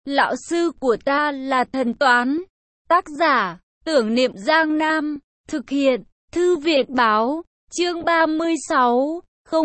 Lão sư của ta là thần toán. Tác giả, Tưởng Niệm Giang Nam. Thực hiện, Thư viện báo. Chương 36,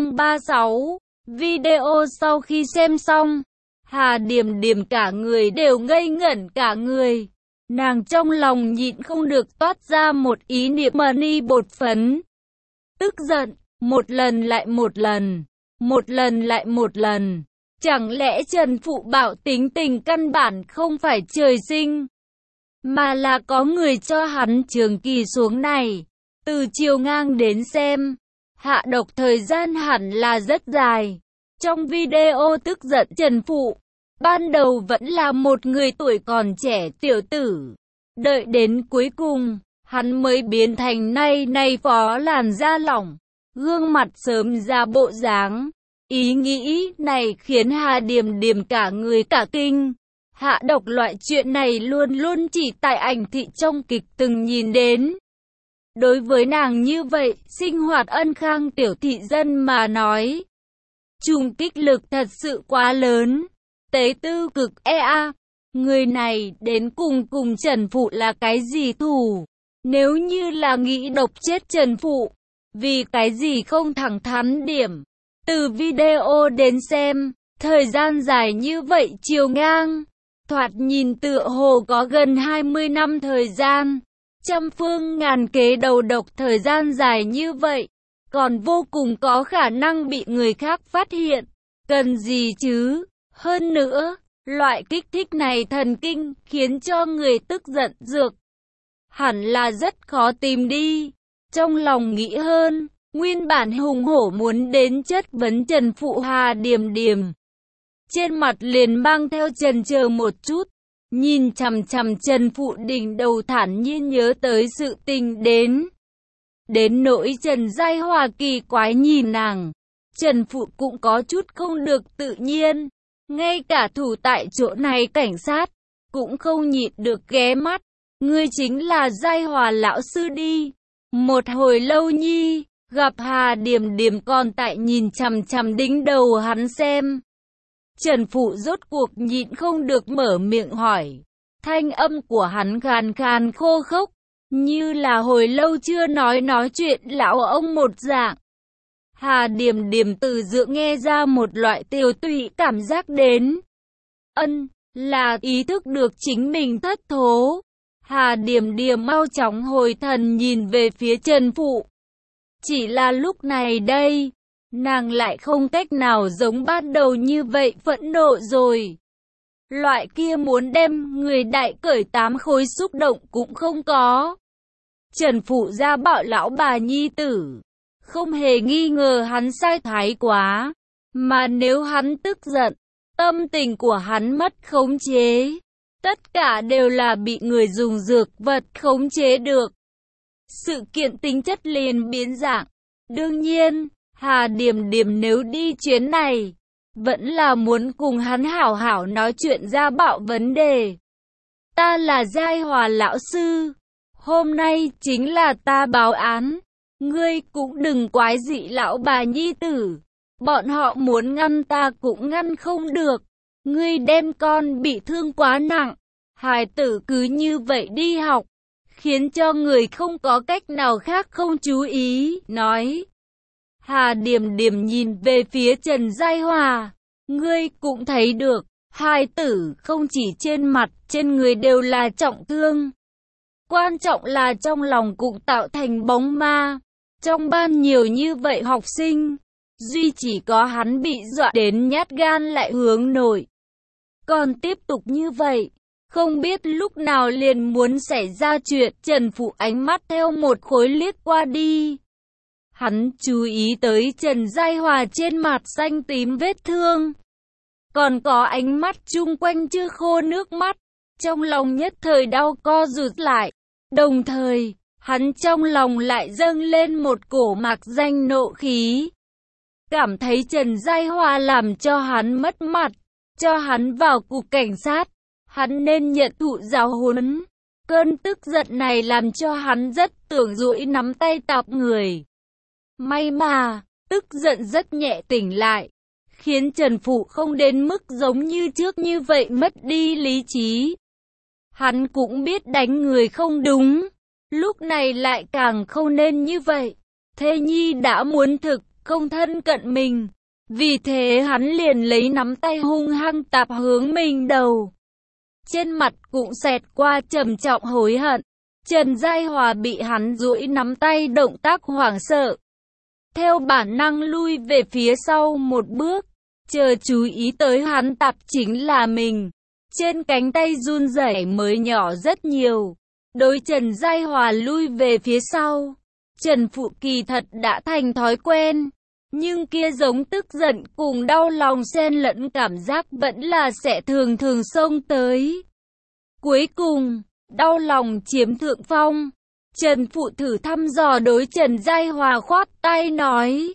036. Video sau khi xem xong, Hà Điềm Điềm cả người đều ngây ngẩn cả người. Nàng trong lòng nhịn không được toát ra một ý niệm mani bột phấn. Tức giận, một lần lại một lần, một lần lại một lần. Chẳng lẽ Trần Phụ Bảo tính tình căn bản không phải trời sinh, mà là có người cho hắn trường kỳ xuống này. Từ chiều ngang đến xem, hạ độc thời gian hẳn là rất dài. Trong video tức giận Trần Phụ, ban đầu vẫn là một người tuổi còn trẻ tiểu tử. Đợi đến cuối cùng, hắn mới biến thành nay phó làn da lỏng, gương mặt sớm ra bộ dáng. Ý nghĩ này khiến Hà Điềm Điềm cả người cả kinh. Hạ độc loại chuyện này luôn luôn chỉ tại ảnh thị trong kịch từng nhìn đến. Đối với nàng như vậy, sinh hoạt ân khang tiểu thị dân mà nói, trùng kích lực thật sự quá lớn. Tế tư cực EA, người này đến cùng Trần Phụ là cái gì thù? Nếu như là nghĩ độc chết Trần Phụ, vì cái gì không thẳng thắn điểm? Từ video đến xem, thời gian dài như vậy chiều ngang, thoạt nhìn tựa hồ có gần 20 năm thời gian. Trăm phương ngàn kế đầu độc thời gian dài như vậy, còn vô cùng có khả năng bị người khác phát hiện. Cần gì chứ? Hơn nữa, loại kích thích này thần kinh, khiến cho người tức giận dược hẳn là rất khó tìm đi. Trong lòng nghĩ hơn, nguyên bản hùng hổ muốn đến chất vấn Trần Phụ Hà Điềm Điềm, trên mặt liền mang theo chần chờ một chút. Nhìn chằm chằm Trần Phụ đỉnh đầu thản nhiên nhớ tới sự tình đến nỗi Trần Giai Hòa kỳ quái nhìn nàng. Trần Phụ cũng có chút không được tự nhiên. Ngay cả thủ tại chỗ này cảnh sát cũng không nhịn được ghé mắt. Ngươi chính là Giai Hòa lão sư đi. Một hồi lâu nhi, gặp Hà Điềm Điềm còn tại nhìn chằm chằm đỉnh đầu hắn xem. Trần Phụ rốt cuộc nhịn không được mở miệng hỏi. Thanh âm của hắn khàn khàn khô khốc, như là hồi lâu chưa nói chuyện lão ông một dạng. Hà Điềm Điềm từ giữa nghe ra một loại tiêu tụy cảm giác đến. Là ý thức được chính mình thất thố. Hà Điềm Điềm mau chóng hồi thần nhìn về phía Trần Phụ. Chỉ là lúc này đây, nàng lại không cách nào giống ban đầu như vậy phẫn nộ rồi. Loại kia muốn đem người đại cởi 8 khối xúc động cũng không có. Trần Phụ gia bạo lão bà nhi tử, không hề nghi ngờ hắn sai thái quá. Mà nếu hắn tức giận, tâm tình của hắn mất khống chế. Tất cả đều là bị người dùng dược vật khống chế được. Sự kiện tính chất liền biến dạng. Đương nhiên, Hà Điềm Điềm nếu đi chuyến này, vẫn là muốn cùng hắn hảo hảo nói chuyện ra bạo vấn đề. Ta là Giai Hòa lão sư. Hôm nay chính là ta báo án. Ngươi cũng đừng quái dị lão bà nhi tử. Bọn họ muốn ngăn ta cũng ngăn không được. Ngươi đem con bị thương quá nặng. Hài tử cứ như vậy đi học, khiến cho người không có cách nào khác không chú ý, nói. Hà Điềm Điềm nhìn về phía Trần Giai Hòa. Ngươi cũng thấy được, hài tử không chỉ trên mặt, trên người đều là trọng thương. Quan trọng là trong lòng cũng tạo thành bóng ma. Trong ban nhiều như vậy học sinh, duy chỉ có hắn bị dọa đến nhát gan lại hướng nội. Còn tiếp tục như vậy, không biết lúc nào liền muốn xảy ra chuyện. Trần Phụ ánh mắt theo một khối liếc qua đi. Hắn chú ý tới Trần Giai Hòa trên mặt xanh tím vết thương, còn có ánh mắt chung quanh chưa khô nước mắt. Trong lòng nhất thời đau co rụt lại. Đồng thời, hắn trong lòng lại dâng lên một cổ mạc danh nộ khí. Cảm thấy Trần Giai Hòa làm cho hắn mất mặt, cho hắn vào cục cảnh sát. Hắn nên nhận thụ giáo huấn. Cơn tức giận này làm cho hắn rất tưởng duỗi nắm tay tạp người. May mà, tức giận rất nhẹ tỉnh lại, khiến Trần Phụ không đến mức giống như trước như vậy mất đi lý trí. Hắn cũng biết đánh người không đúng, lúc này lại càng không nên như vậy. Thê nhi đã muốn thực không thân cận mình, vì thế hắn liền lấy nắm tay hung hăng tạp hướng mình đầu. Trên mặt cũng xẹt qua trầm trọng hối hận. Trần Giai Hòa bị hắn duỗi nắm tay động tác hoảng sợ. Theo bản năng lui về phía sau một bước, chờ chú ý tới hắn tạp chính là mình. Trên cánh tay run rẩy mới nhỏ rất nhiều. Đối Trần Giai Hòa lui về phía sau. Trần Phụ kỳ thật đã thành thói quen. Nhưng kia giống tức giận cùng đau lòng xen lẫn cảm giác vẫn là sẽ thường thường xông tới. Cuối cùng, đau lòng chiếm thượng phong. Trần Phụ thử thăm dò đối Trần Giai Hòa khoát tay nói.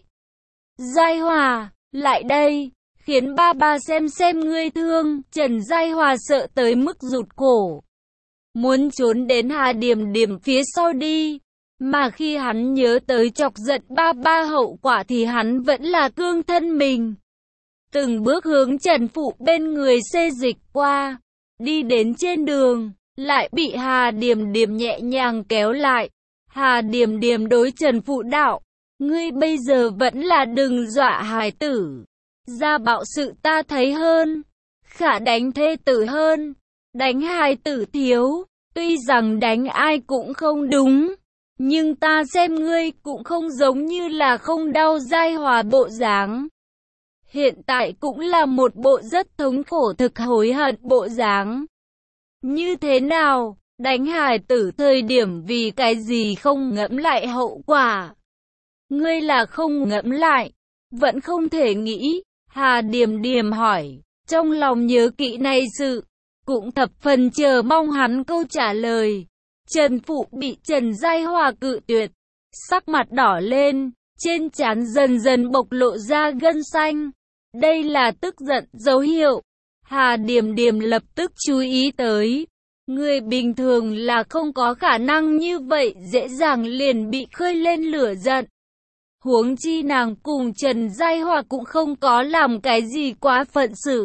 Giai Hòa, lại đây, khiến ba ba xem ngươi thương. Trần Giai Hòa sợ tới mức rụt cổ. Muốn trốn đến Hà Điềm Điềm phía sau đi. Mà khi hắn nhớ tới chọc giận ba ba hậu quả thì hắn vẫn là cương thân mình. Từng bước hướng Trần Phụ bên người xê dịch qua. Đi đến trên đường, lại bị Hà Điềm Điềm nhẹ nhàng kéo lại. Hà Điềm Điềm đối Trần Phụ đạo, ngươi bây giờ vẫn là đừng dọa hài tử. Gia bạo sự ta thấy hơn, khả đánh thê tử hơn, đánh hài tử thiếu. Tuy rằng đánh ai cũng không đúng, nhưng ta xem ngươi cũng không giống như là không đau. Giai Hòa bộ dáng hiện tại cũng là một bộ rất thống khổ thực hối hận bộ dáng. Như thế nào, đánh hài tử thời điểm vì cái gì không ngẫm lại hậu quả? Ngươi là không ngẫm lại, vẫn không thể nghĩ. Hà Điềm Điềm hỏi, trong lòng nhớ kỹ này sự, cũng thập phần chờ mong hắn câu trả lời. Trần Phụ bị Trần Giai Hòa cự tuyệt, sắc mặt đỏ lên, trên trán dần dần bộc lộ ra gân xanh. Đây là tức giận dấu hiệu. Hà Điềm Điềm lập tức chú ý tới. Người bình thường là không có khả năng như vậy dễ dàng liền bị khơi lên lửa giận. Huống chi nàng cùng Trần Giai Hòa cũng không có làm cái gì quá phận sự.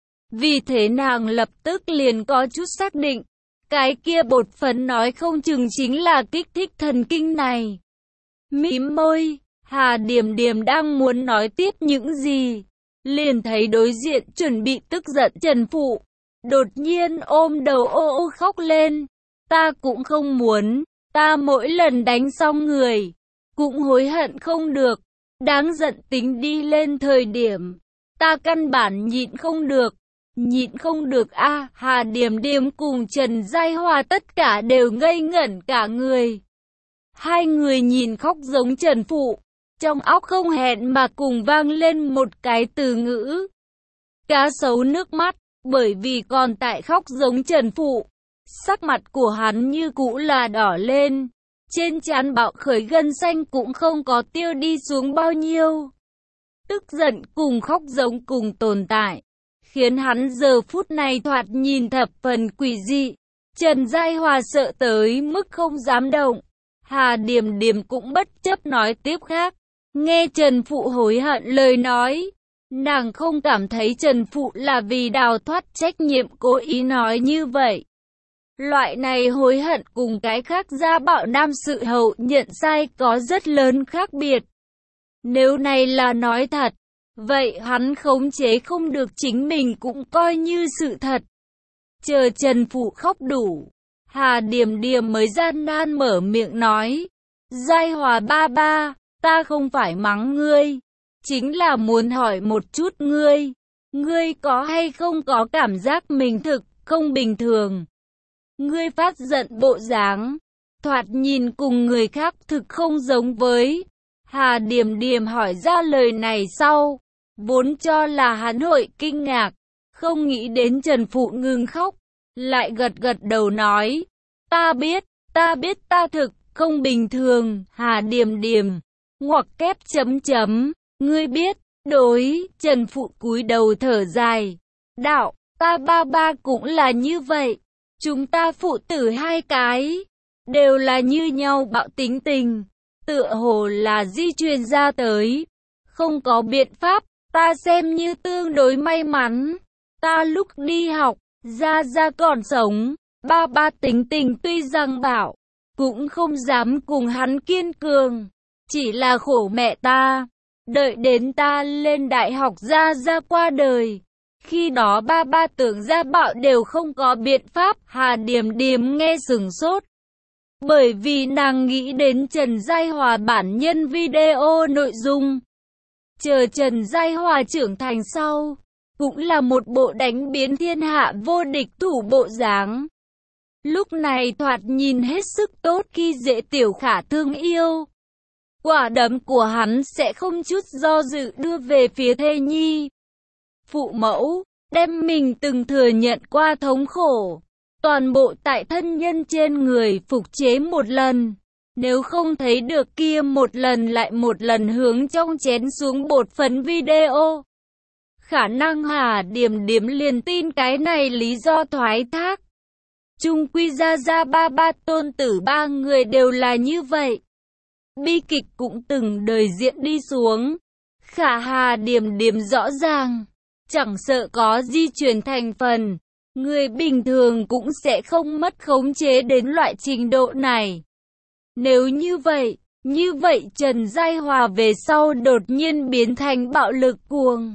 Vì thế nàng lập tức liền có chút xác định. Cái kia bột phấn nói không chừng chính là kích thích thần kinh này. Mím môi, Hà Điềm Điềm đang muốn nói tiếp những gì. Liền thấy đối diện chuẩn bị tức giận Trần Phụ. Đột nhiên ôm đầu ô ô khóc lên. Ta cũng không muốn, ta mỗi lần đánh xong người, cũng hối hận không được. Đáng giận tính đi lên thời điểm, ta căn bản nhịn không được. Nhịn không được a. Hà Điềm Điềm cùng Trần Giai Hòa tất cả đều ngây ngẩn cả người. Hai người nhìn khóc giống Trần Phụ. Trong óc không hẹn mà cùng vang lên một cái từ ngữ. Cá sấu nước mắt, bởi vì còn tại khóc giống Trần Phụ. Sắc mặt của hắn như cũ là đỏ lên. Trên trán bạo khởi gân xanh cũng không có tiêu đi xuống bao nhiêu. Tức giận cùng khóc giống cùng tồn tại, khiến hắn giờ phút này thoạt nhìn thập phần quỷ dị. Trần Giai Hòa sợ tới mức không dám động. Hà Điềm Điềm cũng bất chấp nói tiếp khác. Nghe Trần Phụ hối hận lời nói, nàng không cảm thấy Trần Phụ là vì đào thoát trách nhiệm cố ý nói như vậy. Loại này hối hận cùng cái khác gia bạo nam sự hậu nhận sai có rất lớn khác biệt. Nếu này là nói thật, vậy hắn khống chế không được chính mình cũng coi như sự thật. Chờ Trần Phụ khóc đủ, Hà Điềm Điềm mới gian nan mở miệng nói. Giai Hòa ba ba, ta không phải mắng ngươi, chính là muốn hỏi một chút ngươi. Ngươi có hay không có cảm giác mình thực không bình thường? Ngươi phát giận bộ dáng, thoạt nhìn cùng người khác thực không giống với. Hà Điềm Điềm hỏi ra lời này sau, vốn cho là hắn hội kinh ngạc, không nghĩ đến Trần Phụ ngừng khóc, lại gật gật đầu nói, ta biết ta thực không bình thường. Hà Điềm Điềm ngoặc kép chấm chấm, ngươi biết, đối. Trần Phụ cúi đầu thở dài, đạo, ta ba ba cũng là như vậy, chúng ta phụ tử hai cái, đều là như nhau bạo tính tình, tựa hồ là di truyền ra tới, không có biện pháp, Ta xem như tương đối may mắn. Ta lúc đi học, Gia Gia còn sống, ba ba tính tình tuy rằng bạo, cũng không dám cùng hắn kiên cường. Chỉ là khổ mẹ ta, đợi đến ta lên đại học Gia Gia qua đời. Khi đó ba ba tưởng Gia Bạo đều không có biện pháp. Hà Điềm Điềm nghe sửng sốt. Bởi vì nàng nghĩ đến Trần Giai Hòa bản nhân video nội dung. Chờ Trần Giai Hòa trưởng thành sau, cũng là một bộ đánh biến thiên hạ vô địch thủ bộ dáng. Lúc này thoạt nhìn hết sức tốt khi dễ Tiểu Khả thương yêu. Quả đấm của hắn sẽ không chút do dự đưa về phía thê nhi. Phụ mẫu, đem mình từng thừa nhận qua thống khổ, toàn bộ tại thân nhân trên người phục chế một lần. Nếu không thấy được kia một lần lại một lần hướng trong chén xuống bột phấn video. Khả năng Hà Điềm Điềm liền tin cái này lý do thoái thác. Chung quy Gia Gia ba ba tôn tử ba người đều là như vậy. Bi kịch cũng từng đời diễn đi xuống. Khả Hà Điềm Điềm rõ ràng, chẳng sợ có di truyền thành phần, người bình thường cũng sẽ không mất khống chế đến loại trình độ này. Nếu như vậy Trần Giai Hòa về sau đột nhiên biến thành bạo lực cuồng.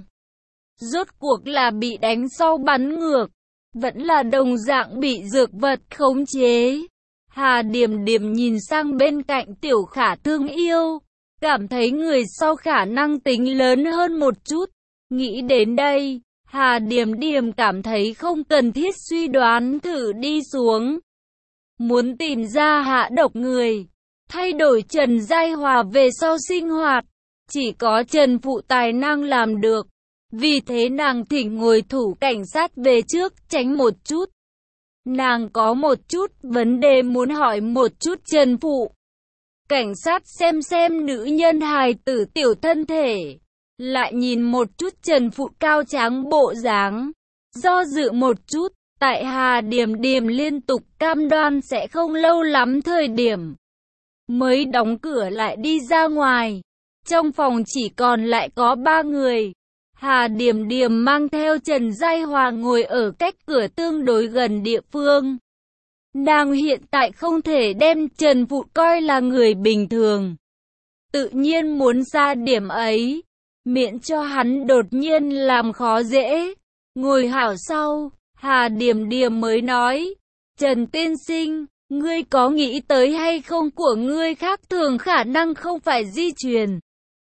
Rốt cuộc là bị đánh sau bắn ngược, vẫn là đồng dạng bị dược vật khống chế. Hà Điềm Điềm nhìn sang bên cạnh Tiểu Khả thương yêu, cảm thấy người sau khả năng tính lớn hơn một chút. Nghĩ đến đây, Hà Điềm Điềm cảm thấy không cần thiết suy đoán thử đi xuống. Muốn tìm ra hạ độc người, thay đổi Trần Giai Hòa về sau sinh hoạt, chỉ có Trần Phụ tài năng làm được. Vì thế nàng thỉnh ngồi thủ cảnh sát về trước, tránh một chút. Nàng có một chút vấn đề muốn hỏi một chút Trần Phụ. Cảnh sát xem nữ nhân hài tử tiểu thân thể, lại nhìn một chút Trần Phụ cao tráng bộ dáng, do dự một chút. Tại Hà Điềm Điềm liên tục cam đoan sẽ không lâu lắm thời điểm, mới đóng cửa lại đi ra ngoài. Trong phòng chỉ còn lại có 3 người. Hà Điềm Điềm mang theo Trần Giai Hòa ngồi ở cách cửa tương đối gần địa phương. Nàng hiện tại không thể đem Trần Phụ coi là người bình thường. Tự nhiên muốn ra điểm ấy, miễn cho hắn đột nhiên làm khó dễ. Ngồi hảo sau, Hà Điềm Điềm mới nói, Trần tiên sinh, ngươi có nghĩ tới hay không của ngươi khác thường khả năng không phải di truyền,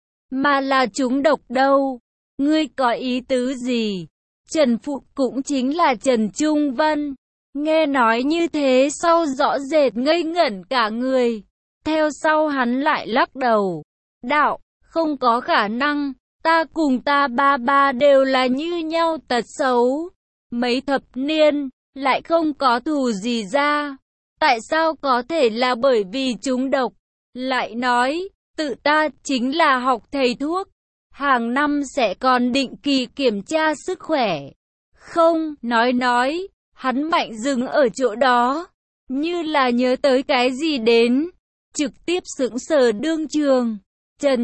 mà là trúng độc đâu. Ngươi có ý tứ gì? Trần Phụ cũng chính là Trần Trung Vân. Nghe nói như thế sau rõ rệt ngây ngẩn cả người. Theo sau hắn lại lắc đầu. Đạo, không có khả năng. Ta cùng ta ba ba đều là như nhau tật xấu. Mấy thập niên, lại không có thù gì ra. Tại sao có thể là bởi vì trúng độc? Lại nói, tự ta chính là học thầy thuốc. Hàng năm sẽ còn định kỳ kiểm tra sức khỏe. Không, nói, hắn mạnh dừng ở chỗ đó. Như là nhớ tới cái gì đến. Trực tiếp sững sờ đương trường. Trần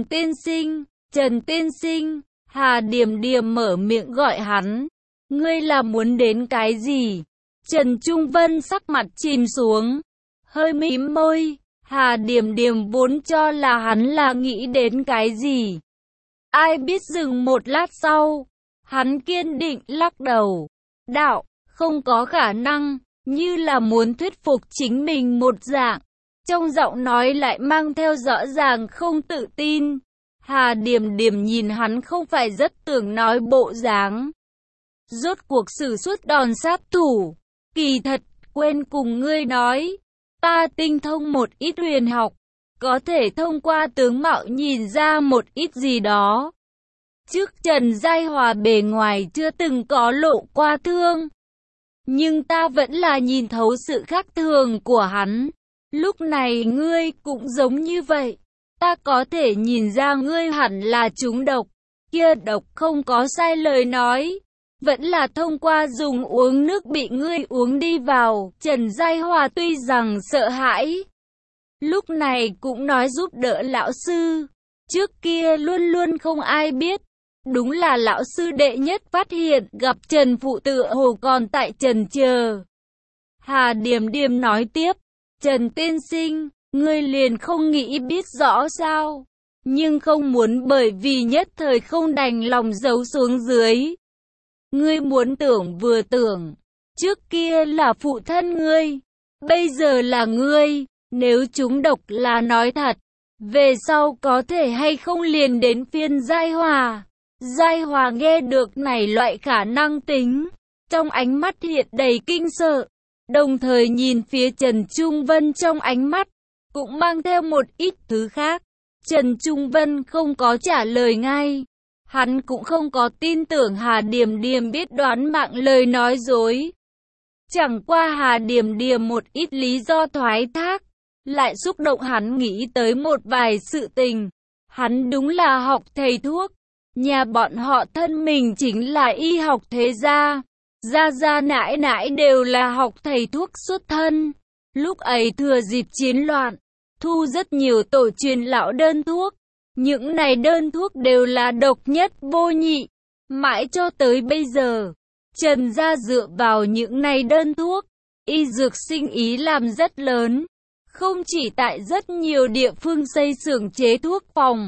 tiên sinh, Hà Điềm Điềm mở miệng gọi hắn. Ngươi là muốn đến cái gì? Trần Trung Vân sắc mặt chìm xuống, hơi mím môi. Hà Điềm Điềm vốn cho là hắn là nghĩ đến cái gì. Ai biết dừng một lát sau, hắn kiên định lắc đầu. Đạo, không có khả năng, như là muốn thuyết phục chính mình một dạng. Trong giọng nói lại mang theo rõ ràng không tự tin. Hà Điềm Điềm nhìn hắn không phải rất tưởng nói bộ dáng. Rốt cuộc sử xuất đòn sát thủ. Kỳ thật, quên cùng ngươi nói. Ta tinh thông một ít huyền học. Có thể thông qua tướng mạo nhìn ra một ít gì đó. Trước Trần Giai Hòa bề ngoài chưa từng có lộ qua thương. Nhưng ta vẫn là nhìn thấu sự khác thường của hắn. Lúc này ngươi cũng giống như vậy. Ta có thể nhìn ra ngươi hẳn là trúng độc. Kia độc không có sai lời nói. Vẫn là thông qua dùng uống nước bị ngươi uống đi vào. Trần Giai Hòa tuy rằng sợ hãi, lúc này cũng nói giúp đỡ lão sư. Trước kia luôn luôn không ai biết. Đúng là lão sư đệ nhất phát hiện gặp Trần Phụ tựa hồ còn tại trần chờ. Hà Điềm Điềm nói tiếp, Trần tiên sinh, ngươi liền không nghĩ biết rõ sao, nhưng không muốn bởi vì nhất thời không đành lòng giấu xuống dưới. Ngươi muốn tưởng vừa tưởng, trước kia là phụ thân ngươi, bây giờ là ngươi, nếu trúng độc là nói thật, về sau có thể hay không liền đến phiên Giai Hòa. Giai Hòa nghe được này loại khả năng tính, trong ánh mắt hiện đầy kinh sợ, đồng thời nhìn phía Trần Trung Vân trong ánh mắt, cũng mang theo một ít thứ khác. Trần Trung Vân không có trả lời ngay, hắn cũng không có tin tưởng Hà Điềm Điềm biết đoán mạng lời nói dối. Chẳng qua Hà Điềm Điềm một ít lý do thoái thác, lại xúc động hắn nghĩ tới một vài sự tình. Hắn đúng là học thầy thuốc, nhà bọn họ thân mình chính là y học thế gia, gia gia nãi nãi đều là học thầy thuốc xuất thân. Lúc ấy thừa dịp chiến loạn, thu rất nhiều tổ truyền lão đơn thuốc, những này đơn thuốc đều là độc nhất vô nhị. Mãi cho tới bây giờ, Trần gia dựa vào những này đơn thuốc, y dược sinh ý làm rất lớn, không chỉ tại rất nhiều địa phương xây xưởng chế thuốc phòng.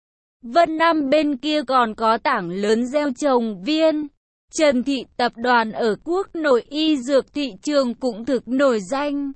Vân Nam bên kia còn có tảng lớn gieo trồng viên. Trần thị tập đoàn ở quốc nội y dược thị trường cũng thực nổi danh.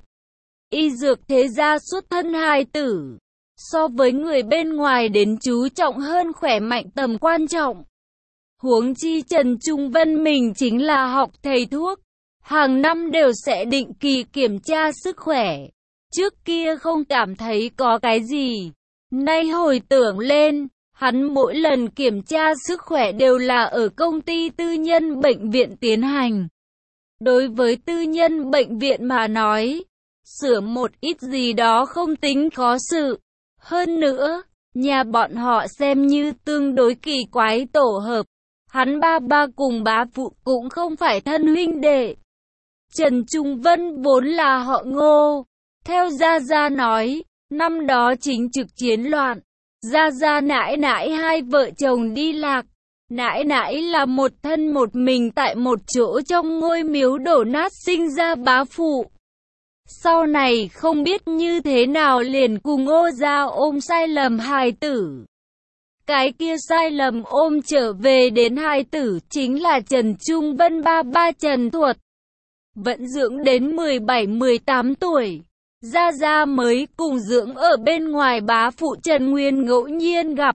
Y dược thế gia xuất thân hai tử, so với người bên ngoài đến chú trọng hơn khỏe mạnh tầm quan trọng. Huống chi Trần Trung Vân mình chính là học thầy thuốc, hàng năm đều sẽ định kỳ kiểm tra sức khỏe. Trước kia không cảm thấy có cái gì, nay hồi tưởng lên, hắn mỗi lần kiểm tra sức khỏe đều là ở công ty tư nhân bệnh viện tiến hành. Đối với tư nhân bệnh viện mà nói, sửa một ít gì đó không tính khó sự. Hơn nữa, nhà bọn họ xem như tương đối kỳ quái tổ hợp. Hắn ba ba cùng bá phụ cũng không phải thân huynh đệ. Trần Trung Vân vốn là họ Ngô. Theo Gia Gia nói, năm đó chính trực chiến loạn, Gia Gia nãi nãi hai vợ chồng đi lạc. Nãi nãi là một thân một mình tại một chỗ trong ngôi miếu đổ nát sinh ra bá phụ. Sau này không biết như thế nào liền cùng Ngô gia ôm sai lầm hài tử. Cái kia sai lầm ôm trở về đến hài tử chính là Trần Trung Vân ba ba Trần Thuật. Vẫn dưỡng đến 17-18 tuổi, Gia Gia mới cùng dưỡng ở bên ngoài bá phụ Trần Nguyên ngẫu nhiên gặp.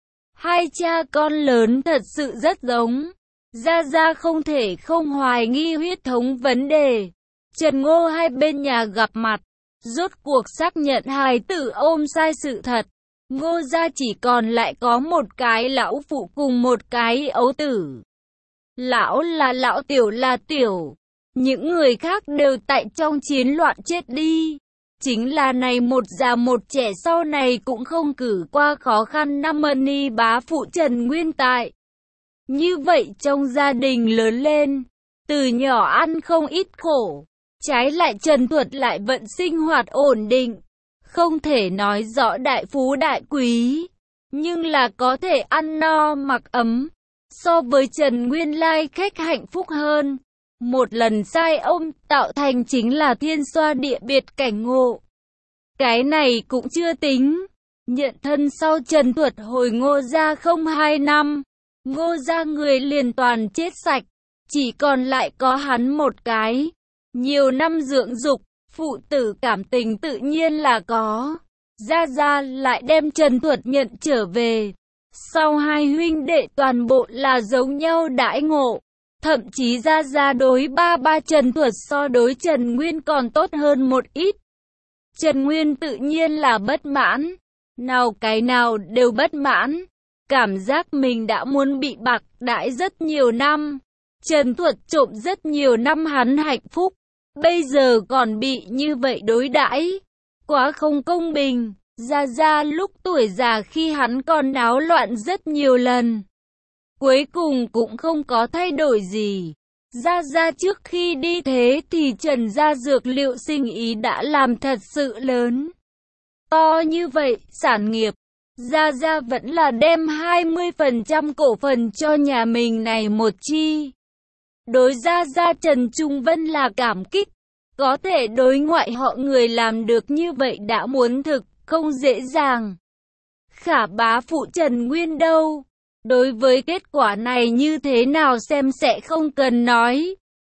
Hai cha con lớn thật sự rất giống. Gia Gia không thể không hoài nghi huyết thống vấn đề. Trần Ngô hai bên nhà gặp mặt, rốt cuộc xác nhận hài tử ôm sai sự thật. Ngô gia chỉ còn lại có một cái lão phụ cùng một cái ấu tử. Lão là lão, tiểu là tiểu. Những người khác đều tại trong chiến loạn chết đi. Chính là này một già một trẻ sau này cũng không cử qua khó khăn năm ni bá phụ Trần Nguyên tại. Như vậy trong gia đình lớn lên, từ nhỏ ăn không ít khổ. Trái lại Trần Thuật lại vẫn sinh hoạt ổn định. Không thể nói rõ đại phú đại quý, nhưng là có thể ăn no mặc ấm. So với Trần Nguyên lai khách hạnh phúc hơn. Một lần sai ông tạo thành chính là thiên xoa địa biệt cảnh ngộ. Cái này cũng chưa tính. Nhận thân sau Trần Thuật hồi Ngô gia không 2 năm. Ngô gia người liền toàn chết sạch. Chỉ còn lại có hắn một cái. Nhiều năm dưỡng dục, phụ tử cảm tình tự nhiên là có. Gia Gia lại đem Trần Thuật nhận trở về. Sau hai huynh đệ toàn bộ là giống nhau đãi ngộ. Thậm chí Gia Gia đối ba ba Trần Thuật so đối Trần Nguyên còn tốt hơn một ít. Trần Nguyên tự nhiên là bất mãn. Nào cái nào đều bất mãn. Cảm giác mình đã muốn bị bạc đãi rất nhiều năm. Trần Thuật trộm rất nhiều năm hắn hạnh phúc. Bây giờ còn bị như vậy đối đãi, quá không công bình. Gia Gia lúc tuổi già khi hắn còn náo loạn rất nhiều lần, cuối cùng cũng không có thay đổi gì. Gia Gia trước khi đi thế thì Trần gia dược liệu sinh ý đã làm thật sự lớn. To như vậy, sản nghiệp, Gia Gia vẫn là đem 20% cổ phần cho nhà mình này một chi. Đối Gia Gia Trần Trung Vân là cảm kích. Có thể đối ngoại họ người làm được như vậy đã muốn thực không dễ dàng. Khả bá phụ Trần Nguyên đâu? Đối với kết quả này như thế nào xem sẽ không cần nói.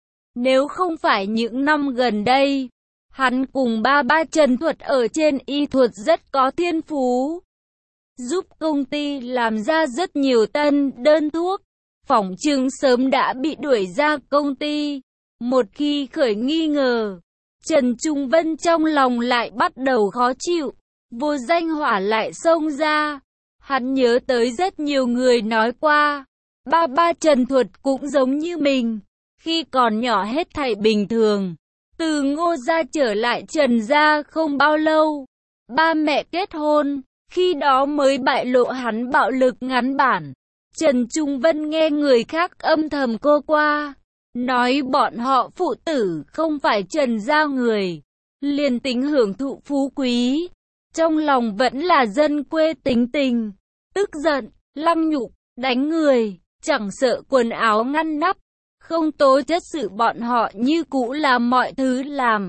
Nếu không phải những năm gần đây, hắn cùng ba Trần Thuật ở trên y thuật rất có thiên phú. Giúp công ty làm ra rất nhiều tân đơn thuốc, phỏng chừng sớm đã bị đuổi ra công ty. Một khi khởi nghi ngờ, Trần Trung Vân trong lòng lại bắt đầu khó chịu, vô danh hỏa lại xông ra. Hắn nhớ tới rất nhiều người nói qua, ba Trần Thuật cũng giống như mình, khi còn nhỏ hết thảy bình thường. Từ Ngô gia trở lại Trần gia không bao lâu, ba mẹ kết hôn, khi đó mới bại lộ hắn bạo lực ngắn bản. Trần Trung Vân nghe người khác âm thầm cô qua, nói bọn họ phụ tử không phải Trần gia người, liền tính hưởng thụ phú quý, trong lòng vẫn là dân quê tính tình, tức giận, lăng nhục, đánh người, chẳng sợ quần áo ngăn nắp, không tố chất sự bọn họ như cũ là mọi thứ làm.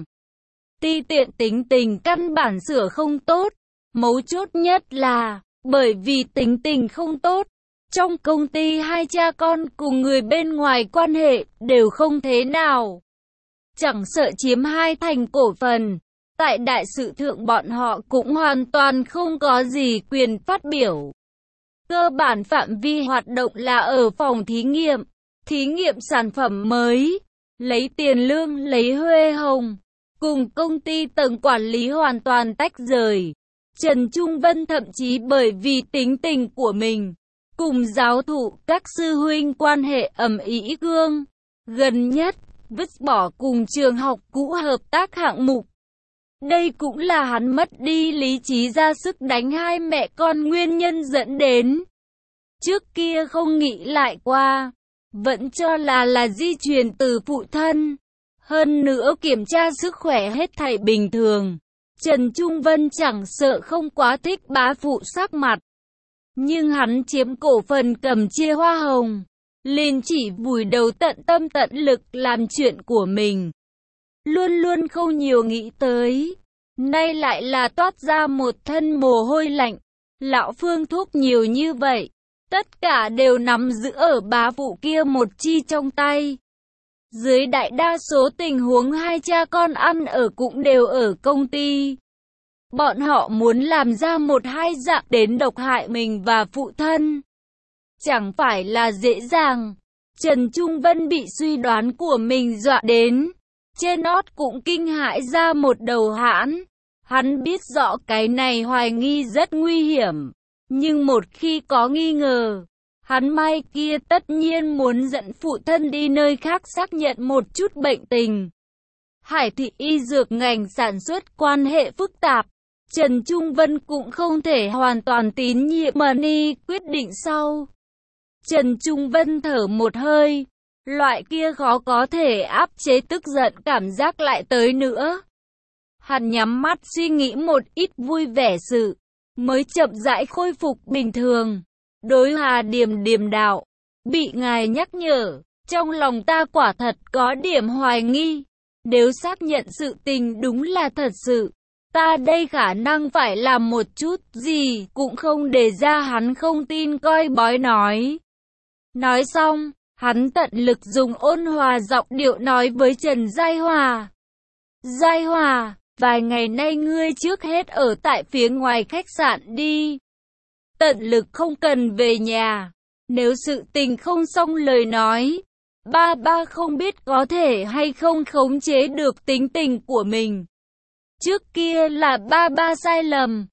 Ti tiện tính tình căn bản sửa không tốt, mấu chốt nhất là, bởi vì tính tình không tốt, trong công ty hai cha con cùng người bên ngoài quan hệ đều không thế nào. Chẳng sợ chiếm 2% cổ phần, tại đại sự thượng bọn họ cũng hoàn toàn không có gì quyền phát biểu. Cơ bản phạm vi hoạt động là ở phòng thí nghiệm sản phẩm mới, lấy tiền lương lấy huê hồng, cùng công ty tầng quản lý hoàn toàn tách rời. Trần Trung Vân thậm chí bởi vì tính tình của mình, cùng giáo thụ các sư huynh quan hệ ầm ĩ gương, gần nhất, vứt bỏ cùng trường học cũ hợp tác hạng mục. Đây cũng là hắn mất đi lý trí ra sức đánh hai mẹ con nguyên nhân dẫn đến. Trước kia không nghĩ lại qua, vẫn cho là di truyền từ phụ thân. Hơn nữa kiểm tra sức khỏe hết thảy bình thường. Trần Trung Vân chẳng sợ không quá thích bá phụ sắc mặt. Nhưng hắn chiếm cổ phần cầm chia hoa hồng, liền chỉ vùi đầu tận tâm tận lực làm chuyện của mình. Luôn luôn không nhiều nghĩ tới. Nay lại là toát ra một thân mồ hôi lạnh. Lão Phương thuốc nhiều như vậy, tất cả đều nắm giữ ở bá phụ kia một chi trong tay. Dưới đại đa số tình huống hai cha con ăn ở cũng đều ở công ty. Bọn họ muốn làm ra một hai dạng đến độc hại mình và phụ thân. Chẳng phải là dễ dàng. Trần Trung Vân bị suy đoán của mình dọa đến. Trên nót cũng kinh hãi ra một đầu hãn. Hắn biết rõ cái này hoài nghi rất nguy hiểm. Nhưng một khi có nghi ngờ, hắn mai kia tất nhiên muốn dẫn phụ thân đi nơi khác xác nhận một chút bệnh tình. Hải thị y dược ngành sản xuất quan hệ phức tạp. Trần Trung Vân cũng không thể hoàn toàn tín nhiệm Mani quyết định sau. Trần Trung Vân thở một hơi. Loại kia khó có thể áp chế tức giận cảm giác lại tới nữa. Hắn nhắm mắt suy nghĩ một ít vui vẻ sự, mới chậm rãi khôi phục bình thường. Đối Hà Điềm đạo, bị ngài nhắc nhở, trong lòng ta quả thật có điểm hoài nghi. Nếu xác nhận sự tình đúng là thật sự, ta đây khả năng phải làm một chút gì cũng không để ra hắn không tin coi bói nói. Nói xong, hắn tận lực dùng ôn hòa giọng điệu nói với Trần Giai Hòa. Giai Hòa, vài ngày nay ngươi trước hết ở tại phía ngoài khách sạn đi. Tận lực không cần về nhà. Nếu sự tình không xong lời nói, ba không biết có thể hay không khống chế được tính tình của mình. Trước kia là ba sai lầm.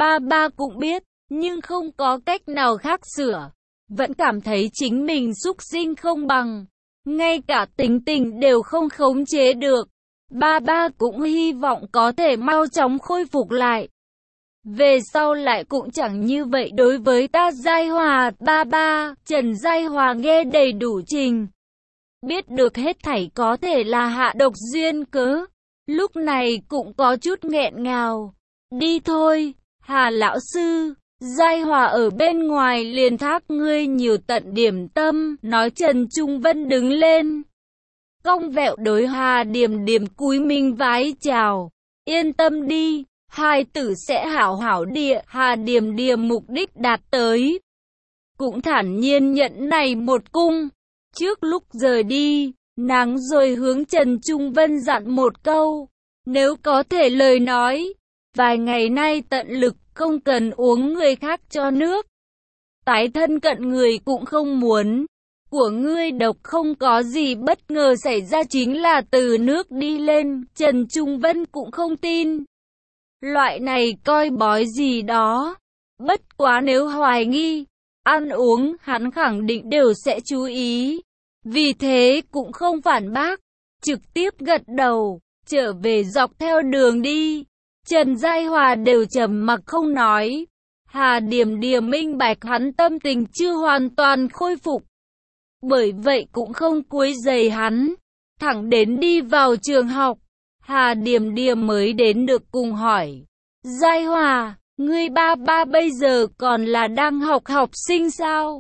Ba cũng biết, nhưng không có cách nào khác sửa. Vẫn cảm thấy chính mình súc sinh không bằng. Ngay cả tính tình đều không khống chế được. Ba cũng hy vọng có thể mau chóng khôi phục lại. Về sau lại cũng chẳng như vậy đối với ta Giai Hòa. Ba, Trần Giai Hòa nghe đầy đủ trình. Biết được hết thảy có thể là hạ độc duyên cớ. Lúc này cũng có chút nghẹn ngào. Đi thôi, Hà lão sư, Giai Hòa ở bên ngoài liền thác ngươi nhiều tận điểm tâm, nói. Trần Trung Vân đứng lên, cong vẹo đối Hà Điềm Điềm cúi mình vái chào. Yên tâm đi, hai tử sẽ hảo hảo địa. Hà Điềm Điềm mục đích đạt tới, cũng thản nhiên nhận này một cung. Trước lúc rời đi, nàng rồi hướng Trần Trung Vân dặn một câu, nếu có thể lời nói, vài ngày nay tận lực không cần uống người khác cho nước. Tái thân cận người cũng không muốn. Của ngươi độc không có gì bất ngờ xảy ra chính là từ nước đi lên. Trần Trung Vân cũng không tin loại này coi bói gì đó. Bất quá nếu hoài nghi, ăn uống hắn khẳng định đều sẽ chú ý. Vì thế cũng không phản bác, trực tiếp gật đầu, trở về dọc theo đường đi. Trần Giai Hòa đều trầm mặc không nói. Hà Điềm Điềm minh bạch hắn tâm tình chưa hoàn toàn khôi phục, bởi vậy cũng không quấy rầy hắn, thẳng đến đi vào trường học. Hà Điềm Điềm mới đến được cùng hỏi, Giai Hòa, ngươi ba ba bây giờ còn là đang học sinh sao?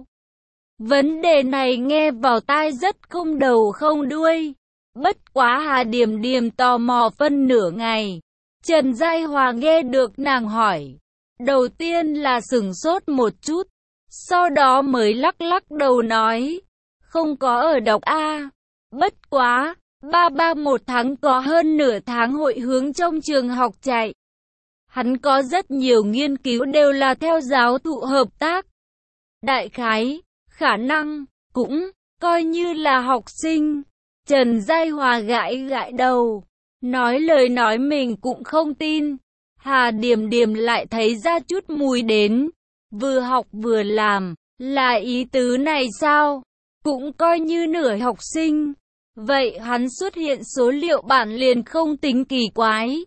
Vấn đề này nghe vào tai rất không đầu không đuôi. Bất quá Hà Điềm Điềm tò mò phân nửa ngày. Trần Giai Hòa nghe được nàng hỏi, đầu tiên là sửng sốt một chút, sau đó mới lắc lắc đầu nói, không có ở đọc a. Bất quá, ba ba một tháng có hơn nửa tháng hội hướng trong trường học chạy. Hắn có rất nhiều nghiên cứu đều là theo giáo thụ hợp tác. Đại khái, khả năng, cũng coi như là học sinh. Trần Giai Hòa gãi gãi đầu, nói lời nói mình cũng không tin. Hà Điềm Điềm lại thấy ra chút mùi đến, vừa học vừa làm, là ý tứ này sao? Cũng coi như nửa học sinh. Vậy hắn xuất hiện số liệu bản liền không tính kỳ quái.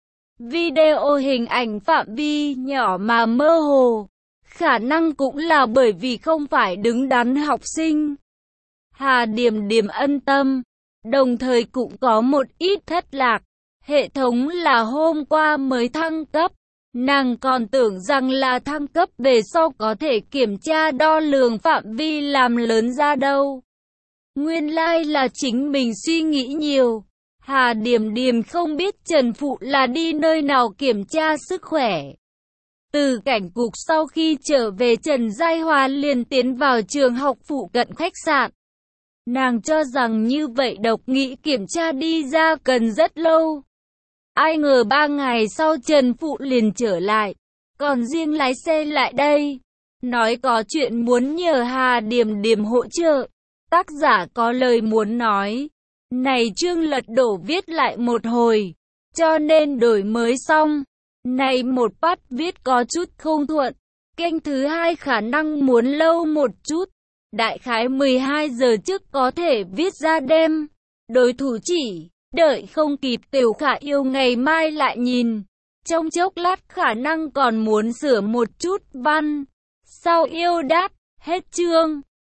Video hình ảnh phạm vi nhỏ mà mơ hồ, khả năng cũng là bởi vì không phải đứng đắn học sinh. Hà Điềm Điềm ân tâm, đồng thời cũng có một ít thất lạc. Hệ thống là hôm qua mới thăng cấp, nàng còn tưởng rằng là thăng cấp về sau có thể kiểm tra đo lường phạm vi làm lớn ra đâu. Nguyên lai là chính mình suy nghĩ nhiều. Hà Điềm Điềm không biết Trần Phụ là đi nơi nào kiểm tra sức khỏe. Từ cảnh cục sau khi trở về, Trần Giai Hòa liền tiến vào trường học phụ cận khách sạn. Nàng cho rằng như vậy độc nghị kiểm tra đi ra cần rất lâu. Ai ngờ 3 ngày sau Trần Phụ liền trở lại, còn riêng lái xe lại đây, nói có chuyện muốn nhờ Hà Điềm Điềm hỗ trợ. Tác giả có lời muốn nói, này chương lật đổ viết lại một hồi, cho nên đổi mới xong. Này một part viết có chút không thuận, kênh thứ hai khả năng muốn lâu một chút. Đại khái 12 giờ trước có thể viết ra đêm. Đối thủ chỉ đợi không kịp Tiểu Khả yêu ngày mai lại nhìn. Trong chốc lát khả năng còn muốn sửa một chút văn. Sau yêu đáp, hết chương.